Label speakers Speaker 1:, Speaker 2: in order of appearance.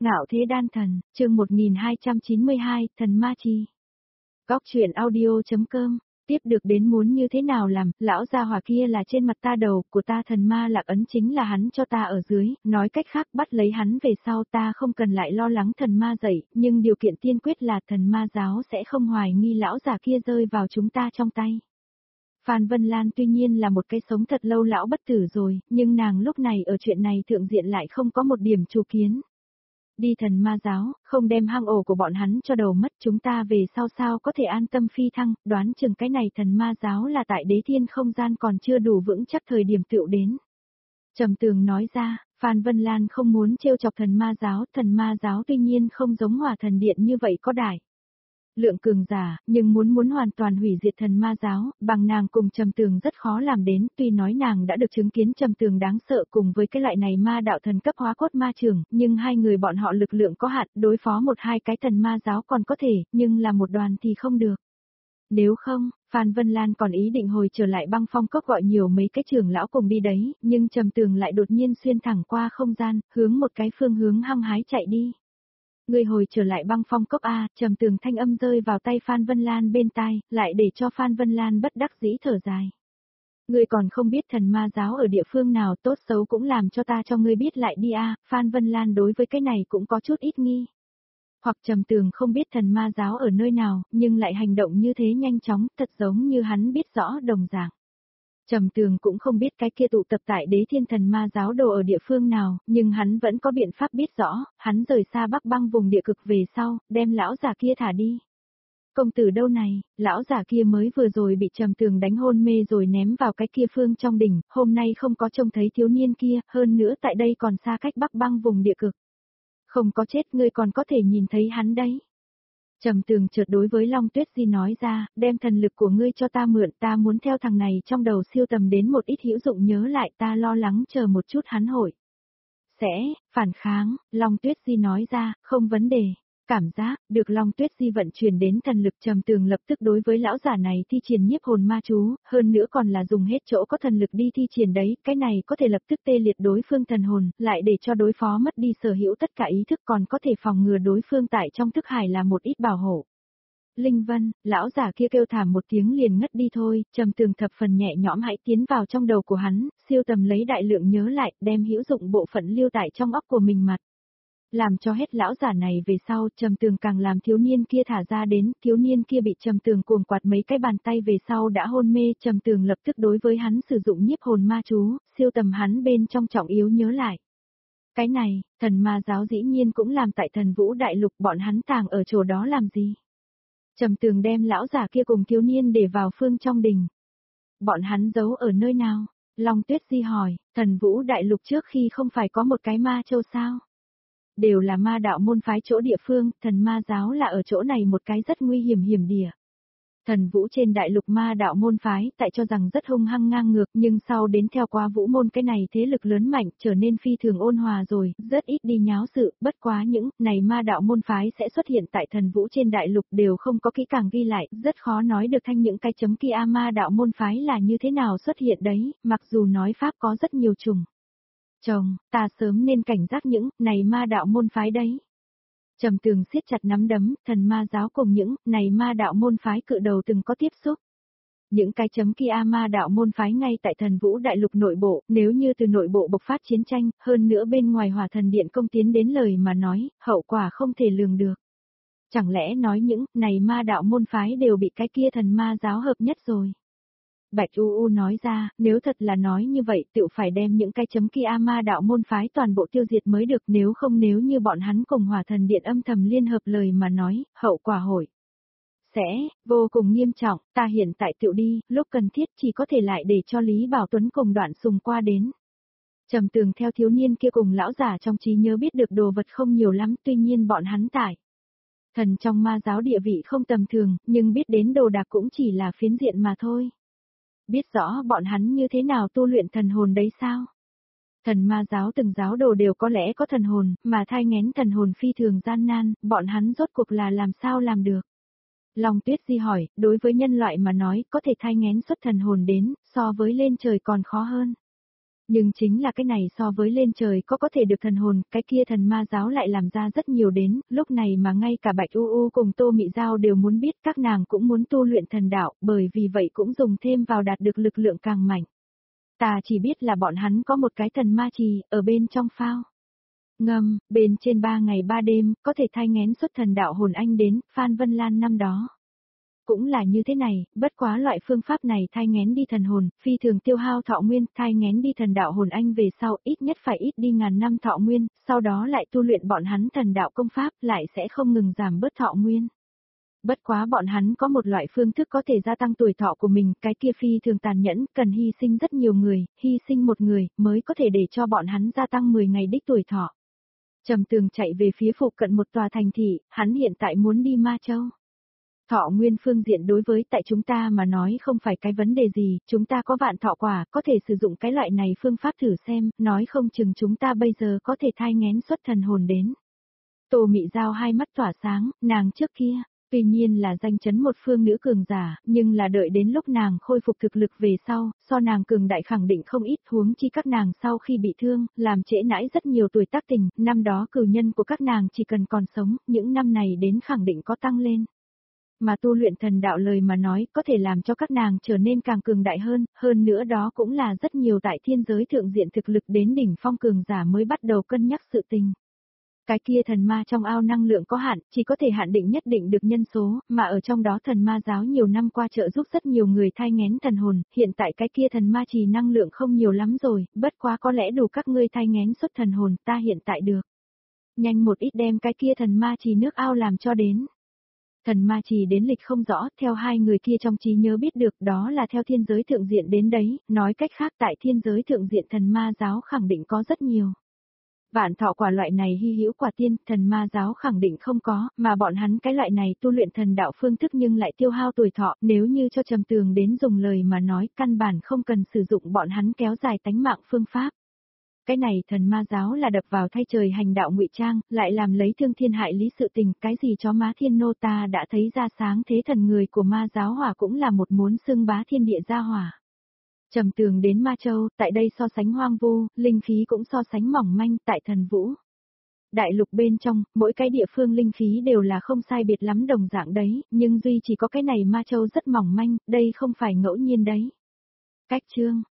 Speaker 1: Ngạo thế đan thần, chương 1292, thần ma chi. Góc truyện audio.com, tiếp được đến muốn như thế nào làm, lão gia hỏa kia là trên mặt ta đầu của ta, thần ma lạc ấn chính là hắn cho ta ở dưới, nói cách khác bắt lấy hắn về sau ta không cần lại lo lắng thần ma dậy, nhưng điều kiện tiên quyết là thần ma giáo sẽ không hoài nghi lão già kia rơi vào chúng ta trong tay. Phan Vân Lan tuy nhiên là một cái sống thật lâu lão bất tử rồi, nhưng nàng lúc này ở chuyện này thượng diện lại không có một điểm chủ kiến. Đi thần ma giáo, không đem hang ổ của bọn hắn cho đầu mất, chúng ta về sau sao có thể an tâm phi thăng, đoán chừng cái này thần ma giáo là tại đế thiên không gian còn chưa đủ vững chắc thời điểm tựu đến. Trầm Tường nói ra, Phan Vân Lan không muốn trêu chọc thần ma giáo tuy nhiên không giống Hỏa Thần Điện như vậy có đại lượng cường giả, nhưng muốn hoàn toàn hủy diệt thần ma giáo, bằng nàng cùng Trầm Tường rất khó làm đến, tuy nói nàng đã được chứng kiến Trầm Tường đáng sợ cùng với cái loại này ma đạo thần cấp hóa cốt ma trưởng, nhưng hai người bọn họ lực lượng có hạn, đối phó một hai cái thần ma giáo còn có thể, nhưng là một đoàn thì không được. Nếu không, Phan Vân Lan còn ý định hồi trở lại Băng Phong Cốc gọi nhiều mấy cái trưởng lão cùng đi đấy, nhưng Trầm Tường lại đột nhiên xuyên thẳng qua không gian, hướng một cái phương hướng hăng hái chạy đi. Người hồi trở lại Băng Phong Cốc A, Trầm Tường thanh âm rơi vào tay Phan Vân Lan bên tai, lại để cho Phan Vân Lan bất đắc dĩ thở dài. Ngươi còn không biết thần ma giáo ở địa phương nào, tốt xấu cũng làm cho ta cho ngươi biết lại đi a. Phan Vân Lan đối với cái này cũng có chút ít nghi. Hoặc Trầm Tường không biết thần ma giáo ở nơi nào, nhưng lại hành động như thế nhanh chóng, thật giống như hắn biết rõ đồng dạng. Trầm Tường cũng không biết cái kia tụ tập tại đế thiên thần ma giáo đồ ở địa phương nào, nhưng hắn vẫn có biện pháp biết rõ, hắn rời xa Bắc Băng vùng địa cực về sau, đem lão già kia thả đi. Công tử đâu này, lão già kia mới vừa rồi bị Trầm Tường đánh hôn mê rồi ném vào cái kia phương trong đỉnh, hôm nay không có trông thấy thiếu niên kia, hơn nữa tại đây còn xa cách Bắc Băng vùng địa cực. Không có chết, ngươi còn có thể nhìn thấy hắn đấy. Trầm Tường chợt đối với Long Tuyết Di nói ra, đem thần lực của ngươi cho ta mượn, ta muốn theo thằng này trong đầu siêu tầm đến một ít hữu dụng, nhớ lại ta lo lắng chờ một chút hắn hội phản kháng, Long Tuyết Di nói ra, không vấn đề. Cảm giác, được Long Tuyết Di vận chuyển đến thần lực, Trầm Tường lập tức đối với lão giả này thi triển nhiếp hồn ma chú, hơn nữa còn là dùng hết chỗ có thần lực đi thi triển đấy, cái này có thể lập tức tê liệt đối phương thần hồn, lại để cho đối phó mất đi sở hữu tất cả ý thức, còn có thể phòng ngừa đối phương tại trong thức hải là một ít bảo hộ. Linh Vân, lão giả kia kêu thảm một tiếng liền ngất đi thôi, Trầm Tường thập phần nhẹ nhõm hãy tiến vào trong đầu của hắn, siêu tầm lấy đại lượng nhớ lại, đem hữu dụng bộ phận lưu tại trong óc của mình mặt. Làm cho hết lão giả này về sau, Trầm Tường càng làm thiếu niên kia thả ra đến, thiếu niên kia bị Trầm Tường cuồng quạt mấy cái bàn tay về sau đã hôn mê, Trầm Tường lập tức đối với hắn sử dụng nhiếp hồn ma chú, siêu tầm hắn bên trong trọng yếu nhớ lại. Cái này, thần ma giáo dĩ nhiên cũng làm tại Thần Vũ Đại Lục, bọn hắn tàng ở chỗ đó làm gì? Trầm Tường đem lão giả kia cùng thiếu niên để vào phương trong đình. Bọn hắn giấu ở nơi nào? Long Tuyết Di hỏi, Thần Vũ Đại Lục trước khi không phải có một cái ma châu sao? Đều là ma đạo môn phái chỗ địa phương, thần ma giáo là ở chỗ này một cái rất nguy hiểm địa. Thần Vũ trên đại lục ma đạo môn phái tại cho rằng rất hung hăng ngang ngược, nhưng sau đến theo qua Vũ môn cái này thế lực lớn mạnh trở nên phi thường ôn hòa rồi, rất ít đi nháo sự, bất quá những này ma đạo môn phái sẽ xuất hiện tại Thần Vũ trên đại lục đều không có kỹ càng ghi lại, rất khó nói được thanh những cái chấm kia ma đạo môn phái là như thế nào xuất hiện đấy, mặc dù nói pháp có rất nhiều chủng. Chồng, ta sớm nên cảnh giác những này ma đạo môn phái đấy. Trầm Tường siết chặt nắm đấm, thần ma giáo cùng những này ma đạo môn phái cự đầu từng có tiếp xúc. Những cái chấm kia ma đạo môn phái ngay tại Thần Vũ Đại Lục nội bộ, nếu như từ nội bộ bộc phát chiến tranh, hơn nữa bên ngoài Hỏa Thần Điện công tiến đến lời mà nói, hậu quả không thể lường được. Chẳng lẽ nói những này ma đạo môn phái đều bị cái kia thần ma giáo hợp nhất rồi? Bạch U nói ra, nếu thật là nói như vậy, tự phải đem những cái chấm kia ma đạo môn phái toàn bộ tiêu diệt mới được, nếu không nếu như bọn hắn cùng Hỏa Thần Điện âm thầm liên hợp lời mà nói, hậu quả sẽ vô cùng nghiêm trọng, ta hiện tại tự đi, lúc cần thiết chỉ có thể lại để cho Lý Bảo Tuấn cùng Đoạn Sùng qua đến. Trầm Tường theo thiếu niên kia cùng lão giả trong trí nhớ biết được đồ vật không nhiều lắm, tuy nhiên bọn hắn tại thần trong ma giáo địa vị không tầm thường, nhưng biết đến đồ đạc cũng chỉ là phiến diện mà thôi. Biết rõ bọn hắn như thế nào tu luyện thần hồn đấy sao? Thần ma giáo từng giáo đồ đều có lẽ có thần hồn, mà thai nghén thần hồn phi thường gian nan, bọn hắn rốt cuộc là làm sao làm được? Long Tuyết Di hỏi, đối với nhân loại mà nói, có thể thai nghén xuất thần hồn đến, so với lên trời còn khó hơn. Nhưng chính là cái này so với lên trời có thể được thần hồn, cái kia thần ma giáo lại làm ra rất nhiều đến, lúc này mà ngay cả Bạch U U cùng Tô Mị Giao đều muốn biết các nàng cũng muốn tu luyện thần đạo, bởi vì vậy cũng dùng thêm vào đạt được lực lượng càng mạnh. Ta chỉ biết là bọn hắn có một cái thần ma trì, ở bên trong phao. Ngâm, bên trên 3 ngày 3 đêm, có thể thai nghén xuất thần đạo hồn anh đến, Phan Vân Lan năm đó. Cũng là như thế này, bất quá loại phương pháp này thai nghén đi thần hồn, phi thường tiêu hao thọ nguyên, thai nghén đi thần đạo hồn anh về sau, ít nhất phải ít đi ngàn năm thọ nguyên, sau đó lại tu luyện bọn hắn thần đạo công pháp, lại sẽ không ngừng giảm bớt thọ nguyên. Bất quá bọn hắn có một loại phương thức có thể gia tăng tuổi thọ của mình, cái kia phi thường tàn nhẫn, cần hy sinh rất nhiều người, hy sinh một người, mới có thể để cho bọn hắn gia tăng 10 ngày đích tuổi thọ. Trầm Tường chạy về phía phụ cận một tòa thành thị, hắn hiện tại muốn đi Ma Châu. Thọ nguyên phương diện đối với tại chúng ta mà nói không phải cái vấn đề gì, chúng ta có vạn thọ quả, có thể sử dụng cái loại này phương pháp thử xem, nói không chừng chúng ta bây giờ có thể thai nghén xuất thần hồn đến. Tô Mị Giao hai mắt tỏa sáng, nàng trước kia, tuy nhiên là danh chấn một phương nữ cường giả, nhưng là đợi đến lúc nàng khôi phục thực lực về sau, so nàng cường đại khẳng định không ít, huống chi các nàng sau khi bị thương, làm trễ nãi rất nhiều tuổi tác tình, năm đó cửu nhân của các nàng chỉ cần còn sống, những năm này đến khẳng định có tăng lên. Mà tu luyện thần đạo lời mà nói có thể làm cho các nàng trở nên càng cường đại hơn nữa đó cũng là rất nhiều tại thiên giới thượng diện thực lực đến đỉnh phong cường giả mới bắt đầu cân nhắc sự tình. Cái kia thần ma trong ao năng lượng có hạn, chỉ có thể hạn định nhất định được nhân số, mà ở trong đó thần ma giáo nhiều năm qua trợ giúp rất nhiều người thai nghén thần hồn, hiện tại cái kia thần ma trì năng lượng không nhiều lắm rồi, bất quá có lẽ đủ các ngươi thai nghén xuất thần hồn, ta hiện tại được. Nhanh một ít đem cái kia thần ma trì nước ao làm cho đến. Thần ma trì đến lịch không rõ, theo hai người kia trong trí nhớ biết được đó là theo thiên giới thượng diện đến đấy, nói cách khác tại thiên giới thượng diện thần ma giáo khẳng định có rất nhiều. Vạn thọ quả loại này hy hữu quả tiên, thần ma giáo khẳng định không có, mà bọn hắn cái loại này tu luyện thần đạo phương thức nhưng lại tiêu hao tuổi thọ, nếu như cho Trầm Tường đến dùng lời mà nói, căn bản không cần sử dụng bọn hắn kéo dài tánh mạng phương pháp. Cái này thần ma giáo là đập vào thay trời hành đạo ngụy trang, lại làm lấy thương thiên hại lý sự tình, cái gì chó má thiên nô ta đã thấy ra sáng thế thần người của ma giáo hỏa cũng là một muốn xưng bá thiên địa gia hỏa. Trầm Tường đến Ma Châu, tại đây so sánh hoang vu, linh khí cũng so sánh mỏng manh tại thần vũ. Đại lục bên trong, mỗi cái địa phương linh khí đều là không sai biệt lắm đồng dạng đấy, nhưng duy chỉ có cái này Ma Châu rất mỏng manh, đây không phải ngẫu nhiên đấy. Cách chương